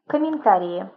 Комментарии.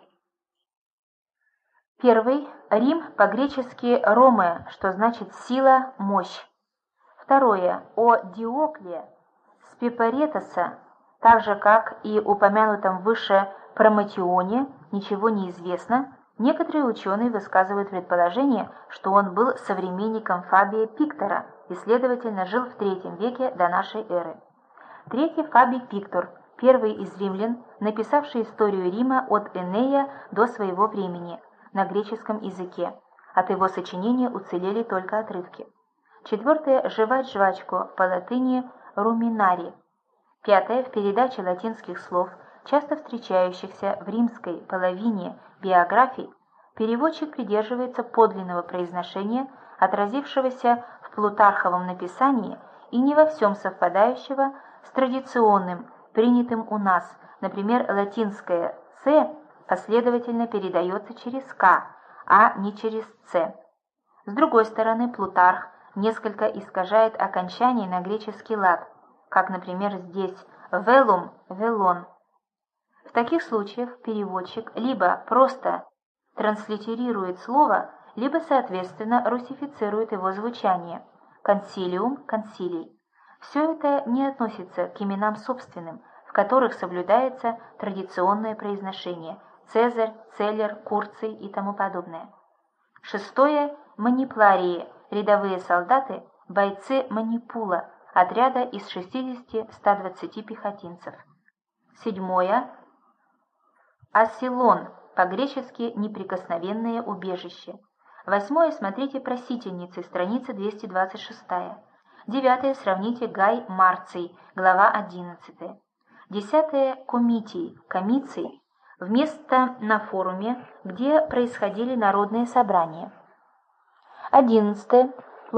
Первый. Рим по-гречески «роме», что значит «сила», «мощь». Второе. О Диокле с Пипаретоса, так же как и упомянутом выше Проматионе, ничего не известно. Некоторые ученые высказывают предположение, что он был современником Фабия Пиктора и, следовательно, жил в III веке до нашей эры. Третий. Фабий Пиктор, первый из римлян, написавший историю Рима от Энея до своего времени на греческом языке. От его сочинения уцелели только отрывки. Четвертое. Жевать жвачку, по латыни «руминари». Пятое. В передаче латинских слов, часто встречающихся в римской половине биографий, переводчик придерживается подлинного произношения, отразившегося в Плутарховом написании и не во всем совпадающего с традиционным, принятым у нас, например, латинское «ц» последовательно передается через «к», а не через «ц». С другой стороны, Плутарх несколько искажает окончание на греческий лад, как, например, здесь «велум» – «велон». В таких случаях переводчик либо просто транслитерирует слово, либо, соответственно, руссифицирует его звучание – «консилиум» – «консилий». Все это не относится к именам собственным, в которых соблюдается традиционное произношение – Цезарь, Целлер, Курций и тому подобное. Шестое. Манипларии – рядовые солдаты, бойцы манипула, отряда из 60-120 пехотинцев. Седьмое. Асилон, по-гречески «неприкосновенное убежище». Восьмое. Смотрите «Просительницы», страница 226. Девятое. Сравните Гай Марций, глава 11. Десятое. Комитий, комиций, вместо на форуме, где происходили народные собрания. 11.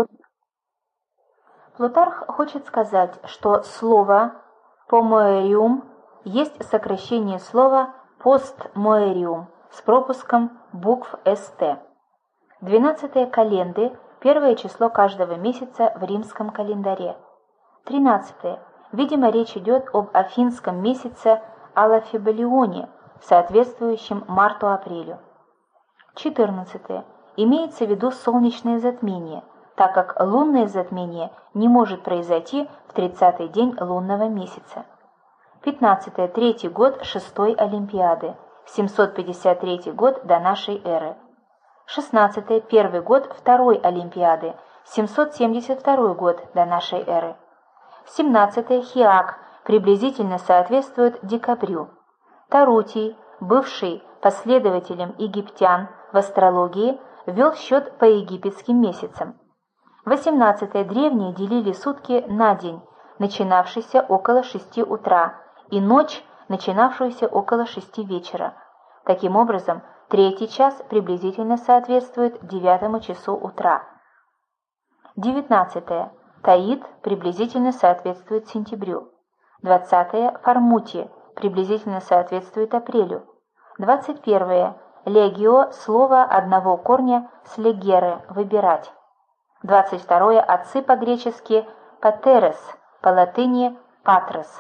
Плутарх хочет сказать, что слово «помоэриум» есть сокращение слова «постмоэриум» с пропуском букв «ст». 12. Календы, первое число каждого месяца в римском календаре. 13. Видимо, речь идет об афинском месяце Алафиболионе, соответствующем марту-апрелю. 14. Имеется в виду солнечное затмение, так как лунное затмение не может произойти в 30-й день лунного месяца. 15. Третий год 6-й Олимпиады, 753 год до нашей эры. 16. Первый год 2-й Олимпиады, 772 год до нашей эры. 17. Хиак приблизительно соответствует декабрю. Тарутий, бывший последователем египтян в астрологии, вел счет по египетским месяцам. 18. Древние делили сутки на день, начинавшийся около 6 утра, и ночь, начинавшуюся около 6 вечера. Таким образом, третий час приблизительно соответствует 9 часу утра. 19. Таит приблизительно соответствует сентябрю. 20. Фармути приблизительно соответствует апрелю. 21. Легио – слово одного корня с легеры – выбирать. 22. Отцы по-гречески патерес, по латыни патрес.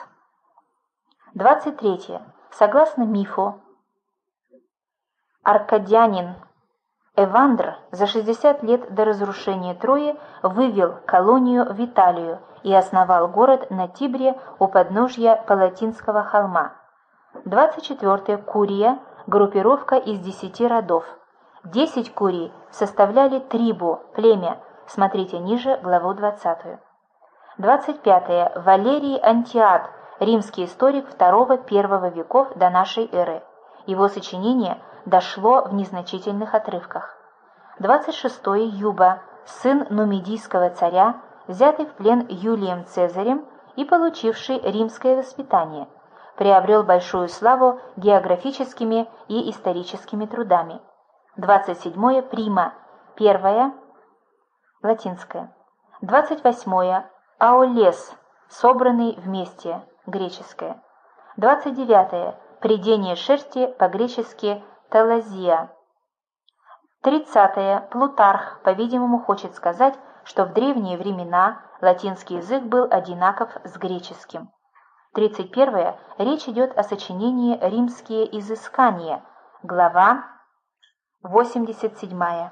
23. Согласно мифу, аркадянин Эвандр за 60 лет до разрушения Трои вывел колонию в Италию и основал город на Тибре у подножья Палатинского холма. 24. Курия – группировка из 10 родов. 10 курий составляли трибу, племя. Смотрите ниже главу 20. 25. Валерий Антиат, римский историк II-I веков до нашей эры. Его сочинение дошло в незначительных отрывках. 26. Юба, сын нумидийского царя, взятый в плен Юлием Цезарем и получивший римское воспитание, приобрел большую славу географическими и историческими трудами. 27. Прима, первая, латинская. 28. Аолес, собранный вместе, греческое. 29. Прядение шерсти, по-гречески талазия. 30. Плутарх, по-видимому, хочет сказать, что в древние времена латинский язык был одинаков с греческим. 31. Речь идет о сочинении «Римские изыскания», глава 87.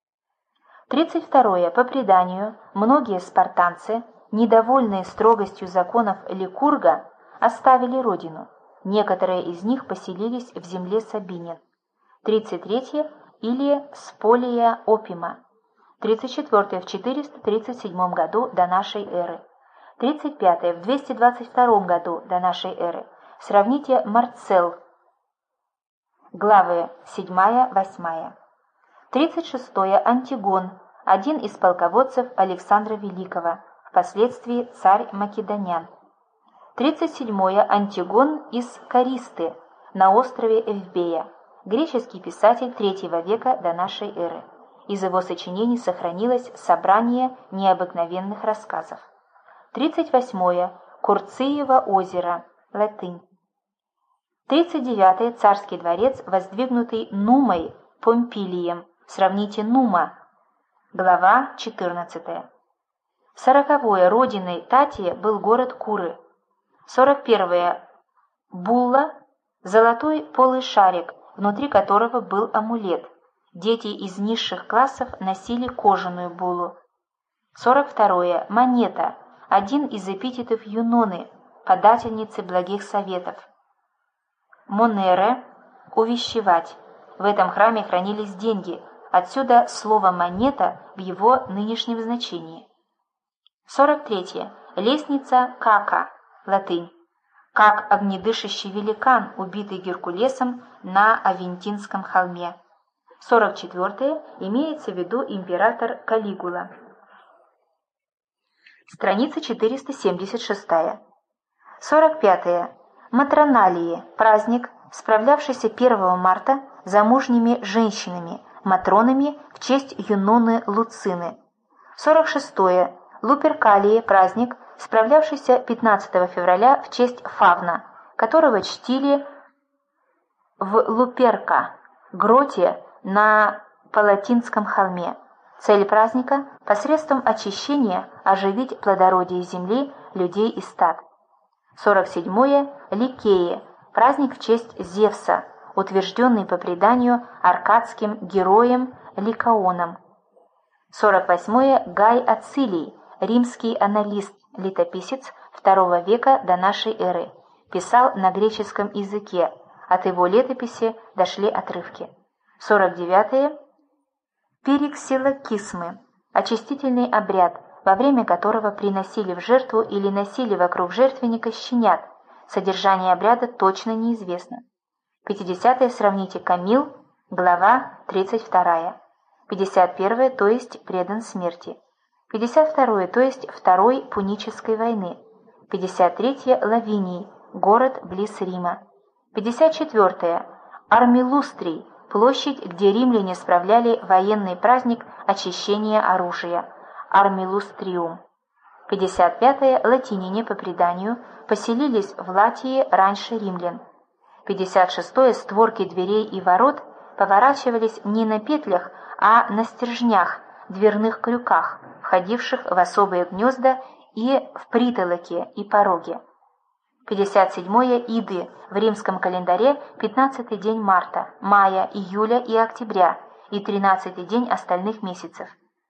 32. По преданию, многие спартанцы, недовольные строгостью законов Ликурга, оставили родину. Некоторые из них поселились в земле Сабинин. 33. Или Сполия Опима. 34. В 437 году до нашей эры. 35. В 222 году до нашей эры. Сравните Марцелл, главы 7-8. 36. Антигон, один из полководцев Александра Великого, впоследствии царь Македонян. 37. Антигон из Каристы на острове Эвбея, греческий писатель III века до нашей эры. Из его сочинений сохранилось собрание необыкновенных рассказов. 38. Курциево озеро, латынь. 39. Царский дворец, воздвигнутый Нумой Помпилием. Сравните Нума, глава 14. 40. Родиной Татия был город Куры. 41. Булла – золотой полый шарик, внутри которого был амулет. Дети из низших классов носили кожаную буллу. 42. Монета – один из эпитетов Юноны, подательницы благих советов. Монере – увещевать. В этом храме хранились деньги, отсюда слово «монета» в его нынешнем значении. 43. Лестница Кака, латынь. Как огнедышащий великан, убитый Геркулесом на Авентинском холме. 44. Имеется в виду император Калигула. Страница 476. 45. Матроналии, праздник, справлявшийся 1 марта замужними женщинами, матронами в честь Юноны Луцины. 46. Луперкалии, праздник, справлявшийся 15 февраля в честь Фавна, которого чтили в Луперка, гроте на Палатинском холме. Цель праздника – посредством очищения оживить плодородие земли, людей и стад. 47. Ликеи, праздник в честь Зевса, утвержденный по преданию аркадским героем Ликаоном. 48. Гай Ацилий, римский анналист, летописец II века до нашей эры, писал на греческом языке, от его летописи дошли отрывки. 49. Периксилокисмы, очистительный обряд, во время которого приносили в жертву или носили вокруг жертвенника щенят. Содержание обряда точно неизвестно. 50. Сравните Камил, глава 32. 51. То есть предан смерти. 52. То есть Второй Пунической войны. 53. Лавиний, город близ Рима. 54. Армилустрий, площадь, где римляне справляли военный праздник очищения оружия. Армилустриум. 55. Латиняне, по преданию, поселились в Латии раньше римлян. 56. Створки дверей и ворот поворачивались не на петлях, а на стержнях, дверных крюках, входивших в особые гнезда и в притолоке и пороге. 57. Иды, в римском календаре 15-й день марта, мая, июля и октября и 13-й день остальных месяцев.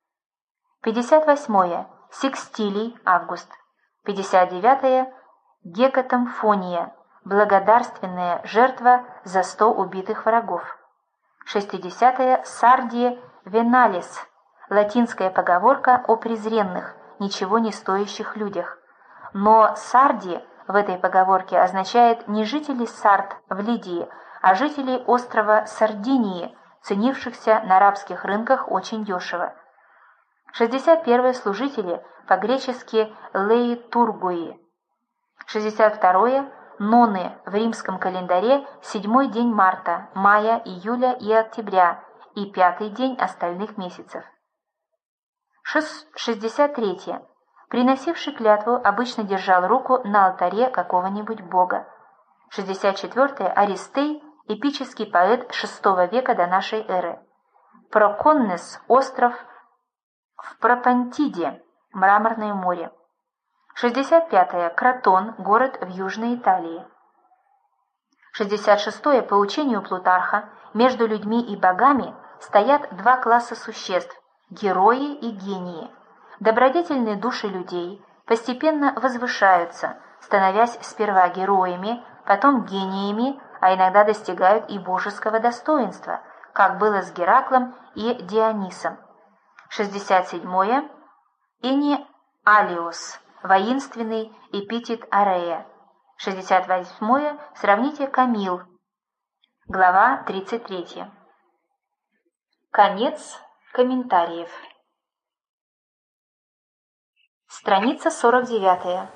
58. Секстилий, август. 59. Гекатомфония, благодарственная жертва за 100 убитых врагов. 60. Сардии Веналис, латинская поговорка о презренных, ничего не стоящих людях. Но Сарди в этой поговорке означает не жителей Сард в Лидии, а жителей острова Сардинии, ценившихся на арабских рынках очень дешево. 61. Служители, по-гречески леитургуи. 62. Ноны, в римском календаре 7-й день марта, мая, июля и октября и 5-й день остальных месяцев. 63. Приносивший клятву обычно держал руку на алтаре какого-нибудь бога. 64. Аристей, эпический поэт VI века до нашей эры. Проконнес, остров в Пропантиде, Мраморное море. 65. Кротон – город в Южной Италии. 66. По учению Плутарха, между людьми и богами стоят два класса существ – герои и гении. Добродетельные души людей постепенно возвышаются, становясь сперва героями, потом гениями, а иногда достигают и божеского достоинства, как было с Гераклом и Дионисом. 67. Энеалиос – воинственный эпитет Арея. 68. Сравните Камил. Глава 33. Конец комментариев. Страница 49.